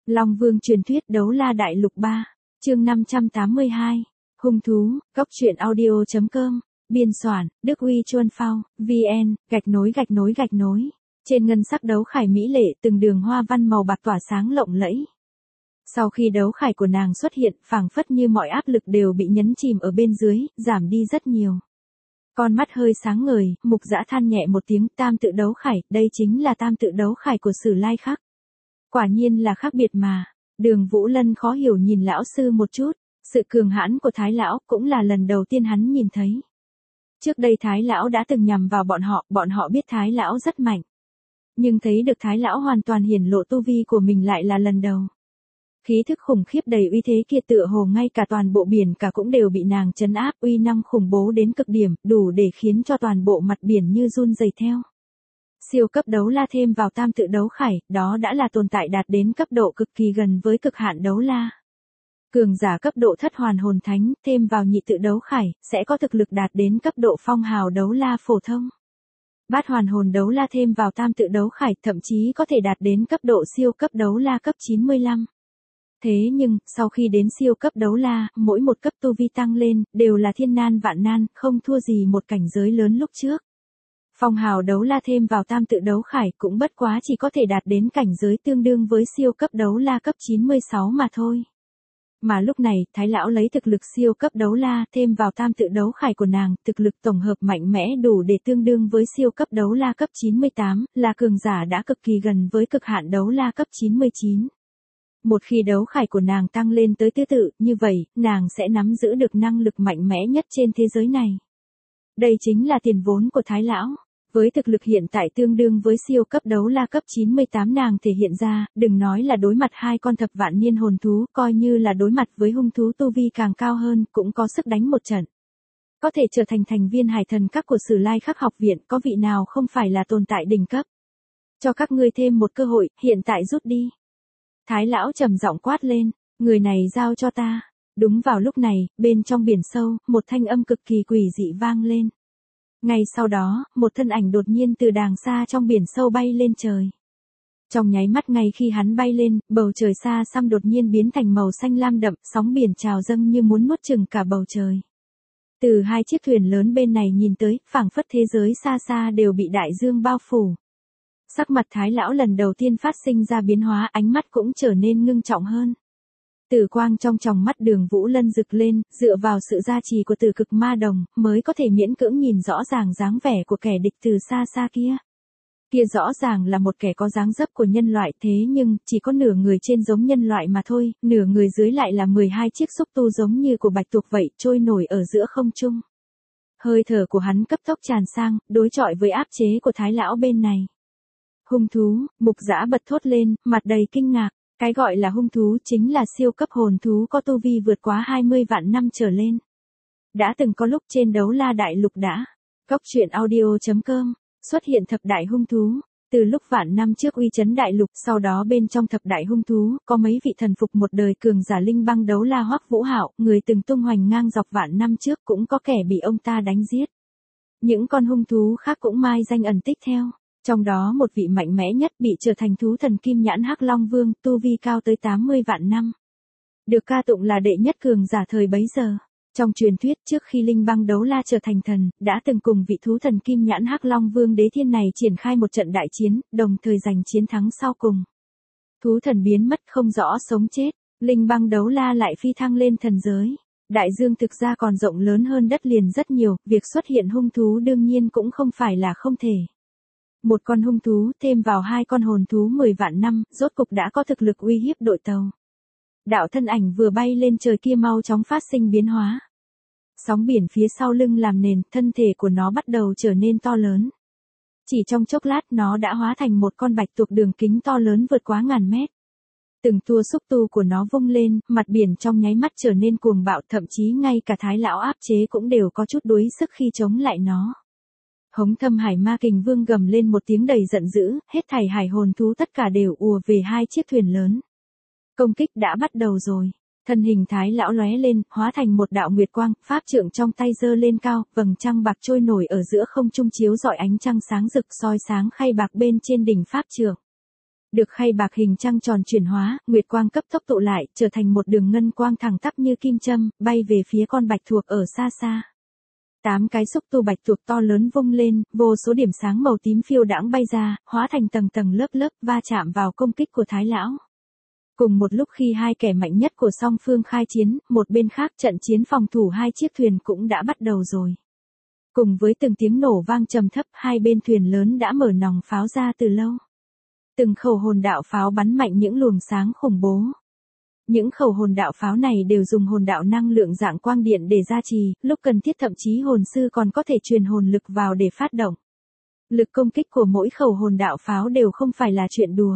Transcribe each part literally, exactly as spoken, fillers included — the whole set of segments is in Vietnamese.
Long Vương truyền thuyết đấu la đại lục ba, chương năm trăm tám mươi hai, hung thú, góc truyện audio chấm com, biên soạn, Đức Uy Chuân Phao, vn, gạch nối gạch nối gạch nối. Trên ngân sắc đấu khải mỹ lệ từng đường hoa văn màu bạc tỏa sáng lộng lẫy. Sau khi đấu khải của nàng xuất hiện, phảng phất như mọi áp lực đều bị nhấn chìm ở bên dưới, giảm đi rất nhiều. Con mắt hơi sáng ngời, Mục Dã than nhẹ một tiếng, tam tự đấu khải, đây chính là tam tự đấu khải của Sử Lai Khắc. Quả nhiên là khác biệt mà. Đường Vũ Lân khó hiểu nhìn lão sư một chút, sự cường hãn của Thái lão cũng là lần đầu tiên hắn nhìn thấy. Trước đây Thái lão đã từng nhằm vào bọn họ, bọn họ biết Thái lão rất mạnh. Nhưng thấy được Thái lão hoàn toàn hiển lộ tu vi của mình lại là lần đầu. Khí thức khủng khiếp đầy uy thế kia tựa hồ ngay cả toàn bộ biển cả cũng đều bị nàng trấn áp, uy năng khủng bố đến cực điểm, đủ để khiến cho toàn bộ mặt biển như run rẩy theo. Siêu cấp đấu la thêm vào tam tự đấu khải, đó đã là tồn tại đạt đến cấp độ cực kỳ gần với cực hạn đấu la. Cường giả cấp độ thất hoàn hồn thánh, thêm vào nhị tự đấu khải, sẽ có thực lực đạt đến cấp độ phong hào đấu la phổ thông. Bát hoàn hồn đấu la thêm vào tam tự đấu khải, thậm chí có thể đạt đến cấp độ siêu cấp đấu la cấp chín mươi lăm. Thế nhưng, sau khi đến siêu cấp đấu la, mỗi một cấp tu vi tăng lên, đều là thiên nan vạn nan, không thua gì một cảnh giới lớn lúc trước. Phong hào đấu la thêm vào tam tự đấu khải cũng bất quá chỉ có thể đạt đến cảnh giới tương đương với siêu cấp đấu la cấp chín mươi sáu mà thôi. Mà lúc này, Thái lão lấy thực lực siêu cấp đấu la thêm vào tam tự đấu khải của nàng, thực lực tổng hợp mạnh mẽ đủ để tương đương với siêu cấp đấu la cấp chín mươi tám, là cường giả đã cực kỳ gần với cực hạn đấu la cấp chín mươi chín. Một khi đấu khải của nàng tăng lên tới tứ tự, như vậy, nàng sẽ nắm giữ được năng lực mạnh mẽ nhất trên thế giới này. Đây chính là tiền vốn của Thái lão. Với thực lực hiện tại tương đương với siêu cấp đấu la cấp chín mươi tám nàng thể hiện ra, đừng nói là đối mặt hai con thập vạn niên hồn thú, coi như là đối mặt với hung thú tu vi càng cao hơn, cũng có sức đánh một trận. Có thể trở thành thành viên hải thần các của Sử Lai Khắc học viện, có vị nào không phải là tồn tại đỉnh cấp. Cho các ngươi thêm một cơ hội, hiện tại rút đi. Thái lão trầm giọng quát lên, người này giao cho ta. Đúng vào lúc này, bên trong biển sâu, một thanh âm cực kỳ quỷ dị vang lên. Ngay sau đó, một thân ảnh đột nhiên từ đàng xa trong biển sâu bay lên trời. Trong nháy mắt ngay khi hắn bay lên, bầu trời xa xăm đột nhiên biến thành màu xanh lam đậm, sóng biển trào dâng như muốn nuốt chửng cả bầu trời. Từ hai chiếc thuyền lớn bên này nhìn tới, phảng phất thế giới xa xa đều bị đại dương bao phủ. Sắc mặt Thái lão lần đầu tiên phát sinh ra biến hóa, ánh mắt cũng trở nên ngưng trọng hơn. Tử quang trong tròng mắt Đường Vũ Lân rực lên, dựa vào sự gia trì của Tử Cực Ma Đồng, mới có thể miễn cưỡng nhìn rõ ràng dáng vẻ của kẻ địch từ xa xa kia. Kia rõ ràng là một kẻ có dáng dấp của nhân loại, thế nhưng, chỉ có nửa người trên giống nhân loại mà thôi, nửa người dưới lại là mười hai chiếc xúc tu giống như của bạch tuộc vậy, trôi nổi ở giữa không trung. Hơi thở của hắn cấp tốc tràn sang, đối chọi với áp chế của Thái lão bên này. Hung thú, Mục Dã bật thốt lên, mặt đầy kinh ngạc. Cái gọi là hung thú chính là siêu cấp hồn thú có tu vi vượt quá hai mươi vạn năm trở lên. Đã từng có lúc trên đấu la đại lục đã. Góc truyện audio chấm com, xuất hiện thập đại hung thú. Từ lúc vạn năm trước uy chấn đại lục, sau đó bên trong thập đại hung thú, có mấy vị thần phục một đời cường giả linh băng đấu la Hoắc Vũ Hạo, người từng tung hoành ngang dọc vạn năm trước cũng có kẻ bị ông ta đánh giết. Những con hung thú khác cũng mai danh ẩn tích theo. Trong đó một vị mạnh mẽ nhất bị trở thành thú thần kim nhãn Hắc Long Vương, tu vi cao tới tám mươi vạn năm. Được ca tụng là đệ nhất cường giả thời bấy giờ. Trong truyền thuyết trước khi Linh Băng Đấu La trở thành thần, đã từng cùng vị thú thần kim nhãn Hắc Long Vương Đế Thiên này triển khai một trận đại chiến, đồng thời giành chiến thắng sau cùng. Thú thần biến mất không rõ sống chết, Linh Băng Đấu La lại phi thăng lên thần giới. Đại dương thực ra còn rộng lớn hơn đất liền rất nhiều, việc xuất hiện hung thú đương nhiên cũng không phải là không thể. Một con hung thú thêm vào hai con hồn thú mười vạn năm, rốt cục đã có thực lực uy hiếp đội tàu. Đạo thân ảnh vừa bay lên trời kia mau chóng phát sinh biến hóa. Sóng biển phía sau lưng làm nền, thân thể của nó bắt đầu trở nên to lớn. Chỉ trong chốc lát nó đã hóa thành một con bạch tuộc đường kính to lớn vượt quá ngàn mét. Từng tua xúc tu của nó vung lên, mặt biển trong nháy mắt trở nên cuồng bạo, thậm chí ngay cả Thái lão áp chế cũng đều có chút đuối sức khi chống lại nó. Hống Thâm Hải Ma Kình Vương gầm lên một tiếng đầy giận dữ, hết thảy hải hồn thú tất cả đều ùa về hai chiếc thuyền lớn. Công kích đã bắt đầu rồi. Thân hình Thái lão lóe lên, hóa thành một đạo nguyệt quang, pháp trượng trong tay giơ lên cao, vầng trăng bạc trôi nổi ở giữa không trung chiếu rọi ánh trăng sáng rực soi sáng khay bạc bên trên đỉnh pháp trượng. Được khay bạc hình trăng tròn chuyển hóa, nguyệt quang cấp tốc tụ lại, trở thành một đường ngân quang thẳng tắp như kim châm, bay về phía con bạch tuộc ở xa xa. Tám cái xúc tu bạch tuộc to lớn vung lên, vô số điểm sáng màu tím phiêu đãng bay ra, hóa thành tầng tầng lớp lớp va chạm vào công kích của Thái lão. Cùng một lúc khi hai kẻ mạnh nhất của song phương khai chiến, một bên khác trận chiến phòng thủ hai chiếc thuyền cũng đã bắt đầu rồi. Cùng với từng tiếng nổ vang trầm thấp, hai bên thuyền lớn đã mở nòng pháo ra từ lâu. Từng khẩu hồn đạo pháo bắn mạnh những luồng sáng khủng bố. Những khẩu hồn đạo pháo này đều dùng hồn đạo năng lượng dạng quang điện để gia trì, lúc cần thiết thậm chí hồn sư còn có thể truyền hồn lực vào để phát động. Lực công kích của mỗi khẩu hồn đạo pháo đều không phải là chuyện đùa.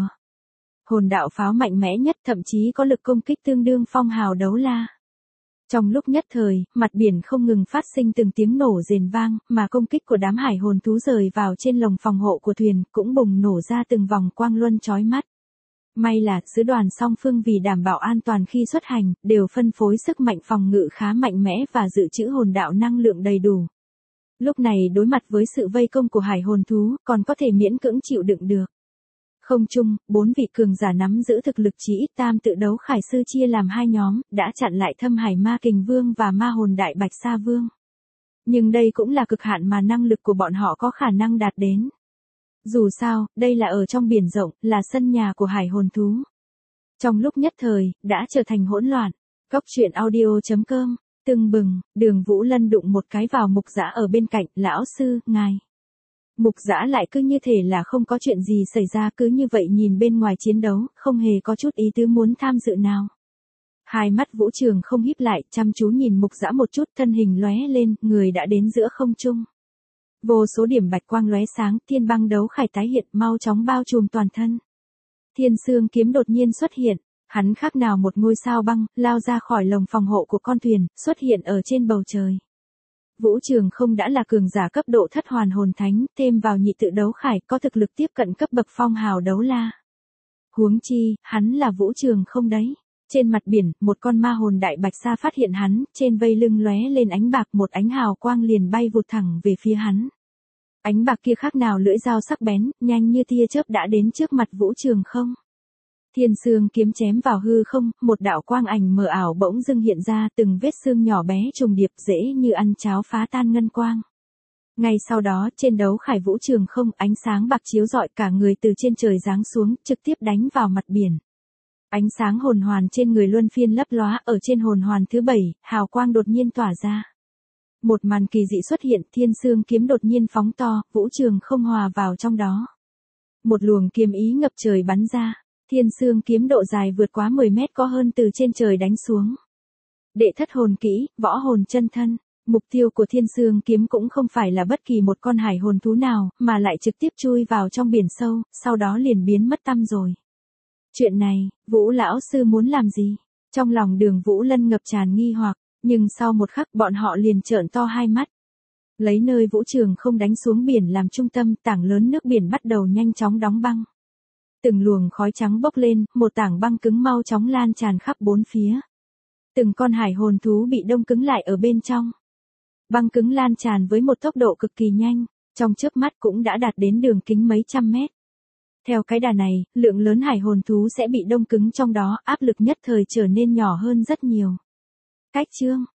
Hồn đạo pháo mạnh mẽ nhất thậm chí có lực công kích tương đương phong hào đấu la. Trong lúc nhất thời, mặt biển không ngừng phát sinh từng tiếng nổ rền vang, mà công kích của đám hải hồn thú rời vào trên lồng phòng hộ của thuyền cũng bùng nổ ra từng vòng quang luân chói mắt. May là, sứ đoàn song phương vì đảm bảo an toàn khi xuất hành, đều phân phối sức mạnh phòng ngự khá mạnh mẽ và dự trữ hồn đạo năng lượng đầy đủ. Lúc này đối mặt với sự vây công của hải hồn thú, còn có thể miễn cưỡng chịu đựng được. Không chung, bốn vị cường giả nắm giữ thực lực chí ít tam tự đấu khải sư chia làm hai nhóm, đã chặn lại Thâm Hải Ma Kình Vương và Ma Hồn Đại Bạch Sa Vương. Nhưng đây cũng là cực hạn mà năng lực của bọn họ có khả năng đạt đến. Dù sao, đây là ở trong biển rộng, là sân nhà của hải hồn thú. Trong lúc nhất thời, đã trở thành hỗn loạn. Cóc truyện audio chấm com, tưng bừng, Đường Vũ Lân đụng một cái vào Mục Dã ở bên cạnh, lão sư, ngài. Mục Dã lại cứ như thể là không có chuyện gì xảy ra, cứ như vậy nhìn bên ngoài chiến đấu, không hề có chút ý tứ muốn tham dự nào. Hai mắt Vũ Trường không híp lại, chăm chú nhìn Mục Dã một chút, thân hình lóe lên, người đã đến giữa không trung. Vô số điểm bạch quang lóe sáng, thiên băng đấu khải tái hiện, mau chóng bao trùm toàn thân. Thiên Sương kiếm đột nhiên xuất hiện, hắn khác nào một ngôi sao băng, lao ra khỏi lồng phòng hộ của con thuyền, xuất hiện ở trên bầu trời. Vũ Trường không đã là cường giả cấp độ thất hoàn hồn thánh, thêm vào nhị tự đấu khải, có thực lực tiếp cận cấp bậc phong hào đấu la. Huống chi, hắn là Vũ Trường không đấy. Trên mặt biển, một con ma hồn đại bạch sa phát hiện hắn, trên vây lưng lóe lên ánh bạc, một ánh hào quang liền bay vụt thẳng về phía hắn. Ánh bạc kia khác nào lưỡi dao sắc bén, nhanh như tia chớp đã đến trước mặt Vũ Trường không. Thiên Sương kiếm chém vào hư không, một đạo quang ảnh mờ ảo bỗng dưng hiện ra, từng vết xương nhỏ bé trùng điệp dễ như ăn cháo phá tan ngân quang. Ngay sau đó, trên đấu khải Vũ Trường không, ánh sáng bạc chiếu rọi, cả người từ trên trời giáng xuống, trực tiếp đánh vào mặt biển. Ánh sáng hồn hoàn trên người luân phiên lấp lóa, ở trên hồn hoàn thứ bảy, hào quang đột nhiên tỏa ra. Một màn kỳ dị xuất hiện, Thiên Sương kiếm đột nhiên phóng to, Vũ Trường không hòa vào trong đó. Một luồng kiếm ý ngập trời bắn ra, Thiên Sương kiếm độ dài vượt quá mười mét có hơn từ trên trời đánh xuống. Đệ thất hồn kỹ, võ hồn chân thân, mục tiêu của Thiên Sương kiếm cũng không phải là bất kỳ một con hải hồn thú nào, mà lại trực tiếp chui vào trong biển sâu, sau đó liền biến mất tăm rồi. Chuyện này, Vũ lão sư muốn làm gì? Trong lòng Đường Vũ Lân ngập tràn nghi hoặc, nhưng sau một khắc bọn họ liền trợn to hai mắt. Lấy nơi Vũ Trường không đánh xuống biển làm trung tâm, tảng lớn nước biển bắt đầu nhanh chóng đóng băng. Từng luồng khói trắng bốc lên, một tảng băng cứng mau chóng lan tràn khắp bốn phía. Từng con hải hồn thú bị đông cứng lại ở bên trong. Băng cứng lan tràn với một tốc độ cực kỳ nhanh, trong chớp mắt cũng đã đạt đến đường kính mấy trăm mét. Theo cái đà này, lượng lớn hải hồn thú sẽ bị đông cứng trong đó, áp lực nhất thời trở nên nhỏ hơn rất nhiều. Cách chương,